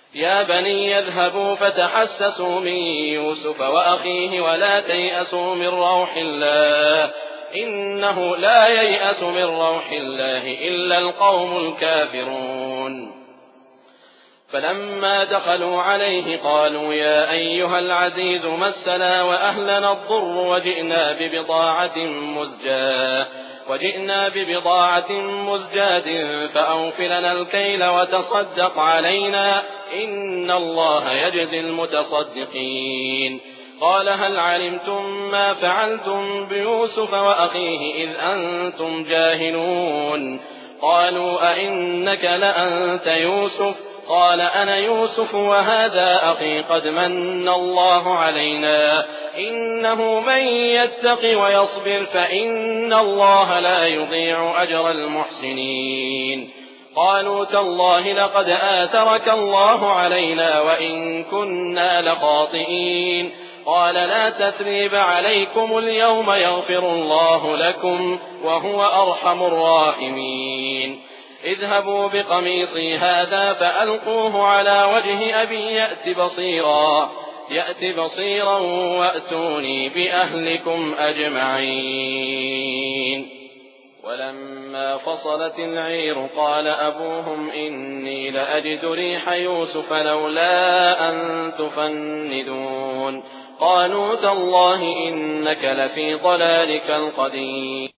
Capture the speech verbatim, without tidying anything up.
يا بني اذهبوا فتحسسوا من يوسف وأخيه ولا تيأسوا من روح الله إنه لا ييأس من روح الله إلا القوم الكافرون. فلما دخلوا عليه قالوا يا أيها العزيز مسنا وأهلنا الضر وجئنا ببضاعة مزجاة وجئنا ببضاعة مزجاة فأوف لنا الكيل وتصدق علينا إن الله يجزي المتصدقين. قال هل علمتم ما فعلتم بيوسف وأخيه إذ أنتم جاهلون؟ قالوا أئنك لأنت يوسف؟ قال أنا يوسف وهذا أخي قد من الله علينا إنه من يتق ويصبر فإن الله لا يضيع أجر المحسنين. قالوا تالله لقد آثرك الله علينا وإن كنا لخاطئين. قال لا تثريب عليكم اليوم يغفر الله لكم وهو أرحم الراحمين. اذهبوا بقميصي هذا فألقوه على وجه أبي يأت بصيرا يأت بصيرا وأتوني بأهلكم أجمعين. ولما فصلت العير قال أبوهم إني لأجد ريح يوسف لولا أن تفندون. قالوا تالله إنك لفي ضلالك القديم.